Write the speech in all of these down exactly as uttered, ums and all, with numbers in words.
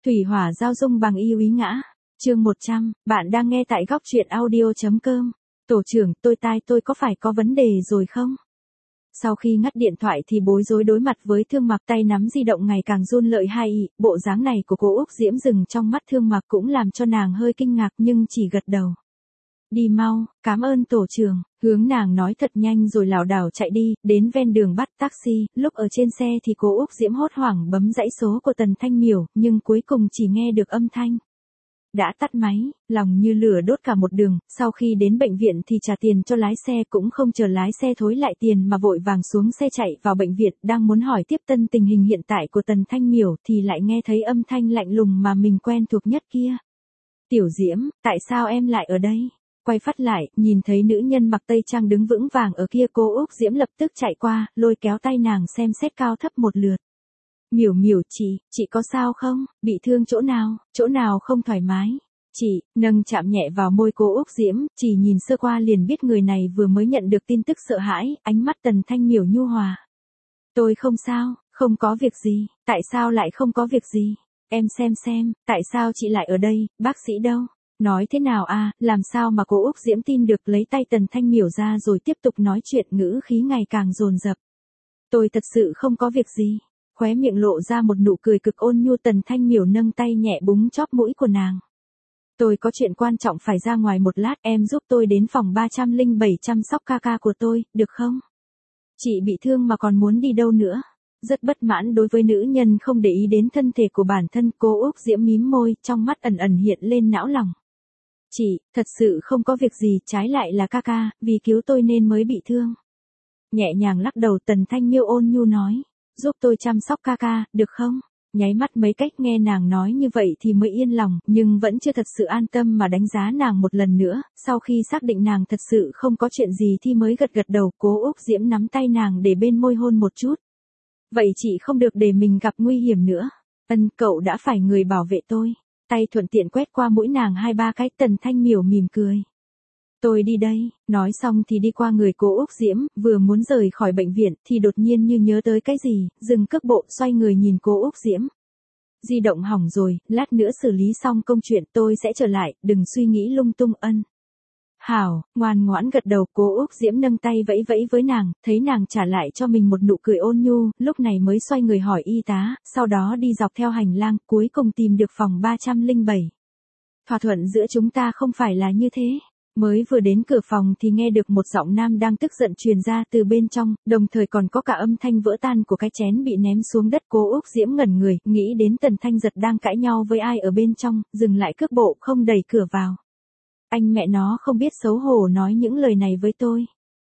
Thủy hỏa giao dung bằng yêu ý ngã. Chương một trăm, bạn đang nghe tại góc truyện audio.com. Tổ trưởng, tôi tai tôi có phải có vấn đề rồi không? Sau khi ngắt điện thoại thì bối rối đối mặt với Thương Mặc, tay nắm di động ngày càng run lợi hại, bộ dáng này của cô Úc Diễm dừng trong mắt Thương Mặc cũng làm cho nàng hơi kinh ngạc nhưng chỉ gật đầu. Đi mau, cảm ơn tổ trưởng, hướng nàng nói thật nhanh rồi lảo đảo chạy đi, đến ven đường bắt taxi, lúc ở trên xe thì cô Úc Diễm hốt hoảng bấm dãy số của Tần Thanh Miểu, nhưng cuối cùng chỉ nghe được âm thanh. Đã tắt máy, lòng như lửa đốt cả một đường, sau khi đến bệnh viện thì trả tiền cho lái xe cũng không chờ lái xe thối lại tiền mà vội vàng xuống xe chạy vào bệnh viện, đang muốn hỏi tiếp tân tình hình hiện tại của Tần Thanh Miểu thì lại nghe thấy âm thanh lạnh lùng mà mình quen thuộc nhất kia. Tiểu Diễm, tại sao em lại ở đây? Quay phát lại, nhìn thấy nữ nhân mặc tây trang đứng vững vàng ở kia, cô Úc Diễm lập tức chạy qua, lôi kéo tay nàng xem xét cao thấp một lượt. Miểu miểu chị, chị có sao không, bị thương chỗ nào, chỗ nào không thoải mái? Chị, nâng chạm nhẹ vào môi cô Úc Diễm, chỉ nhìn sơ qua liền biết người này vừa mới nhận được tin tức sợ hãi, ánh mắt Tần Thanh Miểu nhu hòa. Tôi không sao, không có việc gì, tại sao lại không có việc gì? Em xem xem, tại sao chị lại ở đây, bác sĩ đâu? Nói thế nào a, à, làm sao mà cô Úc Diễm tin được, lấy tay Tần Thanh Miểu ra rồi tiếp tục nói chuyện, ngữ khí ngày càng dồn dập. Tôi thật sự không có việc gì. Khóe miệng lộ ra một nụ cười cực ôn nhu, Tần Thanh Miểu nâng tay nhẹ búng chóp mũi của nàng. Tôi có chuyện quan trọng phải ra ngoài một lát, em giúp tôi đến phòng ba không bảy chăm sóc ca ca của tôi, được không? Chị bị thương mà còn muốn đi đâu nữa? Rất bất mãn đối với nữ nhân không để ý đến thân thể của bản thân, cô Úc Diễm mím môi, trong mắt ẩn ẩn hiện lên não lòng. Chị, thật sự không có việc gì, trái lại là ca ca, vì cứu tôi nên mới bị thương. Nhẹ nhàng lắc đầu, Tần Thanh Miểu ôn nhu nói. Giúp tôi chăm sóc ca ca, được không? Nháy mắt mấy cách, nghe nàng nói như vậy thì mới yên lòng, nhưng vẫn chưa thật sự an tâm mà đánh giá nàng một lần nữa, sau khi xác định nàng thật sự không có chuyện gì thì mới gật gật đầu. Cố Úc Diễm nắm tay nàng để bên môi hôn một chút. Vậy chị không được để mình gặp nguy hiểm nữa. Ân, cậu đã phải người bảo vệ tôi. Tay thuận tiện quét qua mũi nàng hai ba cái, Tần Thanh Miểu mỉm cười. Tôi đi đây, nói xong thì đi qua người cô Úc Diễm, vừa muốn rời khỏi bệnh viện thì đột nhiên như nhớ tới cái gì, dừng cước bộ, xoay người nhìn cô Úc Diễm. Di động hỏng rồi, lát nữa xử lý xong công chuyện tôi sẽ trở lại, đừng suy nghĩ lung tung. Ân. Hảo, ngoan ngoãn gật đầu. Cô Úc Diễm nâng tay vẫy vẫy với nàng, thấy nàng trả lại cho mình một nụ cười ôn nhu, lúc này mới xoay người hỏi y tá, sau đó đi dọc theo hành lang, cuối cùng tìm được phòng ba không bảy. Thỏa thuận giữa chúng ta không phải là như thế. Mới vừa đến cửa phòng thì nghe được một giọng nam đang tức giận truyền ra từ bên trong, đồng thời còn có cả âm thanh vỡ tan của cái chén bị ném xuống đất. Cô Úc Diễm ngẩn người, nghĩ đến Tần Thanh Giật đang cãi nhau với ai ở bên trong, dừng lại cước bộ, không đẩy cửa vào. Anh mẹ nó không biết xấu hổ nói những lời này với tôi.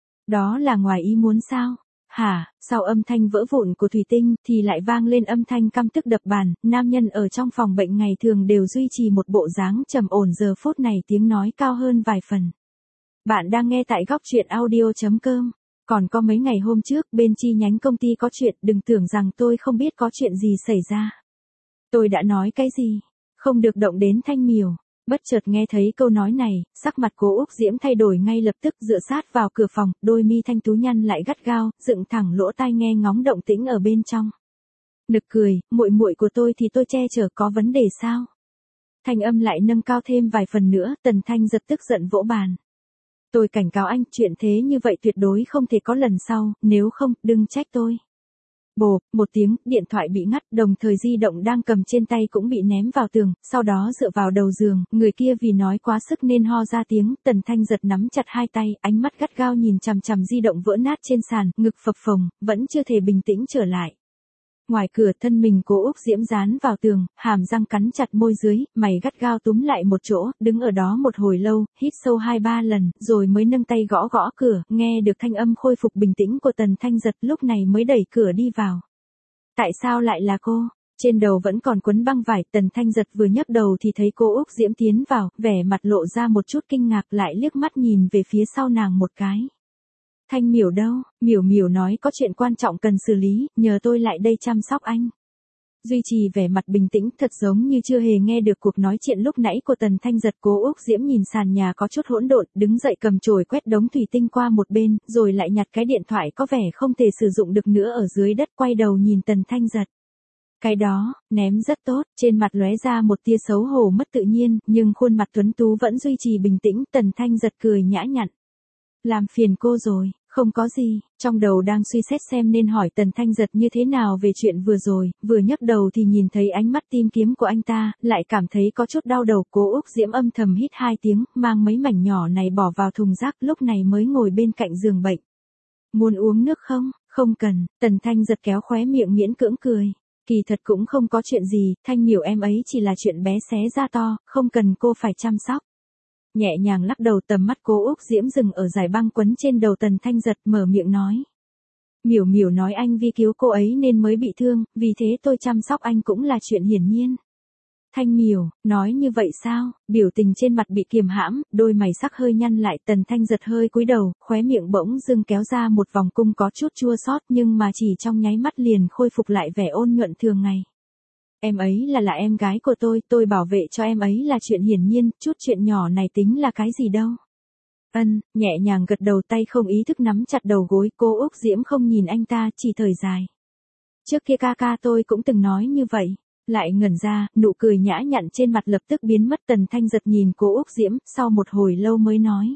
Đó là ngoài ý muốn sao? Hả? Sau âm thanh vỡ vụn của thủy tinh thì lại vang lên âm thanh căm tức đập bàn, nam nhân ở trong phòng bệnh ngày thường đều duy trì một bộ dáng trầm ổn, giờ phút này tiếng nói cao hơn vài phần. Bạn đang nghe tại góc truyện audio.com. Còn có mấy ngày hôm trước bên chi nhánh công ty có chuyện, đừng tưởng rằng tôi không biết có chuyện gì xảy ra. Tôi đã nói cái gì? Không được động đến Thanh Miểu. Bất chợt nghe thấy câu nói này, sắc mặt cô Úc Diễm thay đổi ngay lập tức, dựa sát vào cửa phòng, đôi mi thanh tú nhăn lại gắt gao, dựng thẳng lỗ tai nghe ngóng động tĩnh ở bên trong. Nực cười, muội muội của tôi thì tôi che chở, có vấn đề sao? Thanh âm lại nâng cao thêm vài phần nữa, Tần Thanh Giật tức giận vỗ bàn. Tôi cảnh cáo anh, chuyện thế như vậy tuyệt đối không thể có lần sau, nếu không, đừng trách tôi. Bộp, một tiếng, điện thoại bị ngắt, đồng thời di động đang cầm trên tay cũng bị ném vào tường, sau đó dựa vào đầu giường, người kia vì nói quá sức nên ho ra tiếng. Tần Thanh Giật nắm chặt hai tay, ánh mắt gắt gao nhìn chằm chằm di động vỡ nát trên sàn, ngực phập phồng, vẫn chưa thể bình tĩnh trở lại. Ngoài cửa, thân mình cô Úc Diễm dán vào tường, hàm răng cắn chặt môi dưới, mày gắt gao túm lại một chỗ, đứng ở đó một hồi lâu, hít sâu hai ba lần, rồi mới nâng tay gõ gõ cửa, nghe được thanh âm khôi phục bình tĩnh của Tần Thanh Giật, lúc này mới đẩy cửa đi vào. Tại sao lại là cô? Trên đầu vẫn còn quấn băng vải, Tần Thanh Giật vừa nhấc đầu thì thấy cô Úc Diễm tiến vào, vẻ mặt lộ ra một chút kinh ngạc, lại liếc mắt nhìn về phía sau nàng một cái. Thanh Miểu đâu? Miểu Miểu nói có chuyện quan trọng cần xử lý, nhờ tôi lại đây chăm sóc anh. Duy trì vẻ mặt bình tĩnh, thật giống như chưa hề nghe được cuộc nói chuyện lúc nãy của Tần Thanh Giật. Cô Úc Diễm nhìn sàn nhà có chút hỗn độn, đứng dậy cầm chổi quét đống thủy tinh qua một bên, rồi lại nhặt cái điện thoại có vẻ không thể sử dụng được nữa ở dưới đất, quay đầu nhìn Tần Thanh Giật. Cái đó, ném rất tốt, trên mặt lóe ra một tia xấu hổ mất tự nhiên, nhưng khuôn mặt tuấn tú vẫn duy trì bình tĩnh, Tần Thanh giật cười nhã nhặn. Làm phiền cô rồi, không có gì, trong đầu đang suy xét xem nên hỏi Tần Thanh giật như thế nào về chuyện vừa rồi, vừa nhấc đầu thì nhìn thấy ánh mắt tìm kiếm của anh ta, lại cảm thấy có chút đau đầu. Cố Úc Diễm âm thầm hít hai tiếng, mang mấy mảnh nhỏ này bỏ vào thùng rác, lúc này mới ngồi bên cạnh giường bệnh. Muốn uống nước không? Không cần, Tần Thanh giật kéo khóe miệng miễn cưỡng cười. Kỳ thật cũng không có chuyện gì, Thanh miểu em ấy chỉ là chuyện bé xé ra to, không cần cô phải chăm sóc. Nhẹ nhàng lắc đầu, tầm mắt Cố Úc Diễm dừng ở dải băng quấn trên đầu Tần Thanh giật, mở miệng nói. Miểu miểu nói anh vì cứu cô ấy nên mới bị thương, vì thế tôi chăm sóc anh cũng là chuyện hiển nhiên. Thanh miểu, nói như vậy sao? Biểu tình trên mặt bị kiềm hãm, đôi mày sắc hơi nhăn lại, Tần Thanh giật hơi cúi đầu, khóe miệng bỗng dưng kéo ra một vòng cung có chút chua xót, nhưng mà chỉ trong nháy mắt liền khôi phục lại vẻ ôn nhuận thường ngày. Em ấy là là em gái của tôi, tôi bảo vệ cho em ấy là chuyện hiển nhiên, chút chuyện nhỏ này tính là cái gì đâu. Ân, nhẹ nhàng gật đầu, tay không ý thức nắm chặt đầu gối. Cô Úc Diễm không nhìn anh ta, chỉ thở dài. Trước kia ca ca tôi cũng từng nói như vậy. Lại ngẩn ra, nụ cười nhã nhặn trên mặt lập tức biến mất. Tần Thanh giật nhìn cô Úc Diễm, sau một hồi lâu mới nói.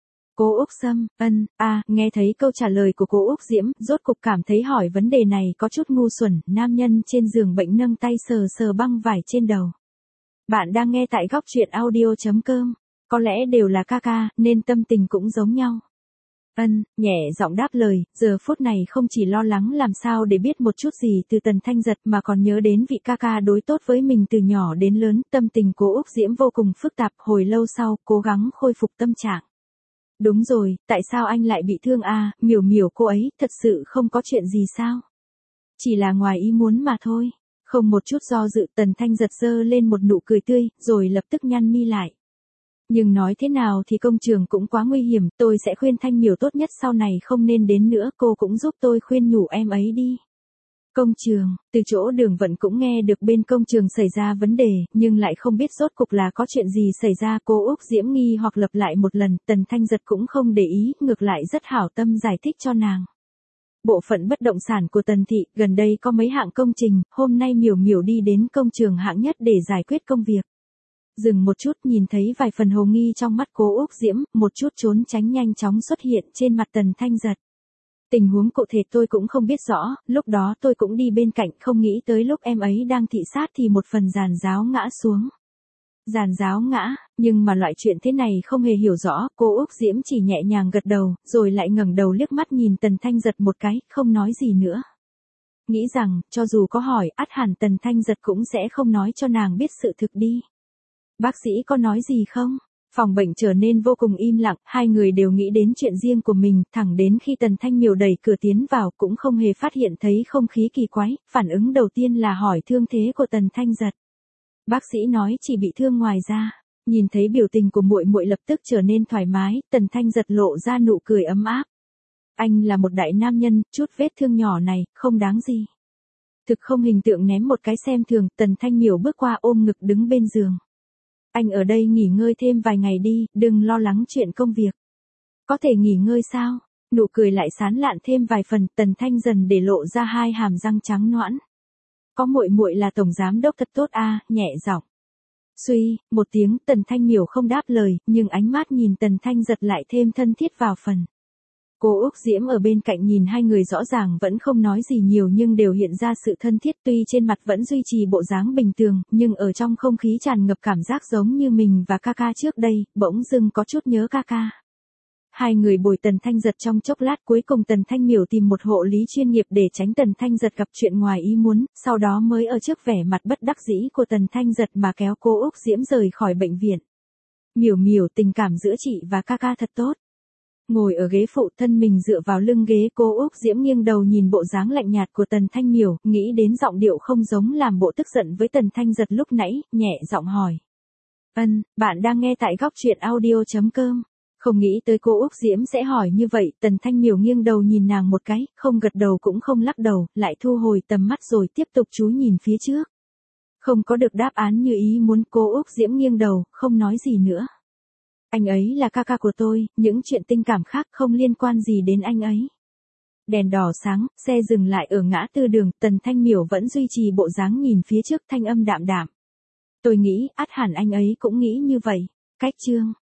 Cô Úc Sâm, ân, a, nghe thấy câu trả lời của cô Úc Diễm, rốt cục cảm thấy hỏi vấn đề này có chút ngu xuẩn. Nam nhân trên giường bệnh nâng tay sờ sờ băng vải trên đầu. Bạn đang nghe tại góc truyện audio chấm com. Có lẽ đều là ca ca, nên tâm tình cũng giống nhau. Ân, nhẹ giọng đáp lời, giờ phút này không chỉ lo lắng làm sao để biết một chút gì từ Tần Thanh giật mà còn nhớ đến vị ca ca đối tốt với mình từ nhỏ đến lớn. Tâm tình cô Úc Diễm vô cùng phức tạp, hồi lâu sau, cố gắng khôi phục tâm trạng. Đúng rồi, tại sao anh lại bị thương à, miểu miểu cô ấy, thật sự không có chuyện gì sao? Chỉ là ngoài ý muốn mà thôi. Không một chút do dự, Tần Thanh giật giơ lên một nụ cười tươi, rồi lập tức nhăn mi lại. Nhưng nói thế nào thì công trường cũng quá nguy hiểm, tôi sẽ khuyên Thanh miểu tốt nhất sau này không nên đến nữa, cô cũng giúp tôi khuyên nhủ em ấy đi. Công trường, từ chỗ Đường Vận cũng nghe được bên công trường xảy ra vấn đề, nhưng lại không biết rốt cục là có chuyện gì xảy ra. Cô Úc Diễm nghi hoặc lặp lại một lần, Tần Thanh giật cũng không để ý, ngược lại rất hảo tâm giải thích cho nàng. Bộ phận bất động sản của Tần thị, gần đây có mấy hạng công trình, hôm nay miểu miểu đi đến công trường hạng nhất để giải quyết công việc. Dừng một chút, nhìn thấy vài phần hồ nghi trong mắt cô Úc Diễm, một chút trốn tránh nhanh chóng xuất hiện trên mặt Tần Thanh giật. Tình huống cụ thể tôi cũng không biết rõ, lúc đó tôi cũng đi bên cạnh, không nghĩ tới lúc em ấy đang thị sát thì một phần giàn giáo ngã xuống. Giàn giáo ngã, nhưng mà loại chuyện thế này không hề hiểu rõ, cô Úc Diễm chỉ nhẹ nhàng gật đầu, rồi lại ngẩng đầu liếc mắt nhìn Tần Thanh giật một cái, không nói gì nữa. Nghĩ rằng, cho dù có hỏi, ắt hẳn Tần Thanh giật cũng sẽ không nói cho nàng biết sự thực đi. Bác sĩ có nói gì không? Phòng bệnh trở nên vô cùng im lặng, hai người đều nghĩ đến chuyện riêng của mình, thẳng đến khi Tần Thanh miểu đẩy cửa tiến vào cũng không hề phát hiện thấy không khí kỳ quái, phản ứng đầu tiên là hỏi thương thế của Tần Thanh giật. Bác sĩ nói chỉ bị thương ngoài da. Nhìn thấy biểu tình của muội muội lập tức trở nên thoải mái, Tần Thanh giật lộ ra nụ cười ấm áp. Anh là một đại nam nhân, chút vết thương nhỏ này, không đáng gì. Thực không hình tượng ném một cái xem thường, Tần Thanh miểu bước qua ôm ngực đứng bên giường. Anh ở đây nghỉ ngơi thêm vài ngày đi, đừng lo lắng chuyện công việc. Có thể nghỉ ngơi sao? Nụ cười lại sán lạn thêm vài phần, Tần Thanh dần để lộ ra hai hàm răng trắng nõn. Có muội muội là tổng giám đốc thật tốt a, nhẹ giọng. Suy, một tiếng, Tần Thanh miểu không đáp lời, nhưng ánh mắt nhìn Tần Thanh giật lại thêm thân thiết vào phần. Cô Úc Diễm ở bên cạnh nhìn hai người rõ ràng vẫn không nói gì nhiều nhưng đều hiện ra sự thân thiết, tuy trên mặt vẫn duy trì bộ dáng bình thường, nhưng ở trong không khí tràn ngập cảm giác giống như mình và ca ca trước đây, bỗng dưng có chút nhớ ca ca. Hai người bồi Tần Thanh giật trong chốc lát, cuối cùng Tần Thanh miểu tìm một hộ lý chuyên nghiệp để tránh Tần Thanh giật gặp chuyện ngoài ý muốn, sau đó mới ở trước vẻ mặt bất đắc dĩ của Tần Thanh giật mà kéo cô Úc Diễm rời khỏi bệnh viện. Miểu miểu, tình cảm giữa chị và ca ca thật tốt. Ngồi ở ghế phụ, thân mình dựa vào lưng ghế, cô Úc Diễm nghiêng đầu nhìn bộ dáng lạnh nhạt của Tần Thanh miểu, nghĩ đến giọng điệu không giống làm bộ tức giận với Tần Thanh giật lúc nãy, nhẹ giọng hỏi. Ân, bạn đang nghe tại góc truyện audio chấm com. Không nghĩ tới cô Úc Diễm sẽ hỏi như vậy, Tần Thanh miểu nghiêng đầu nhìn nàng một cái, không gật đầu cũng không lắc đầu, lại thu hồi tầm mắt rồi tiếp tục chú nhìn phía trước. Không có được đáp án như ý muốn, cô Úc Diễm nghiêng đầu, không nói gì nữa. Anh ấy là ca ca của tôi, những chuyện tình cảm khác không liên quan gì đến anh ấy. Đèn đỏ sáng, xe dừng lại ở ngã tư đường, Tần Thanh Miểu vẫn duy trì bộ dáng nhìn phía trước thanh âm đạm đạm. Tôi nghĩ, ắt hẳn anh ấy cũng nghĩ như vậy. Cách chương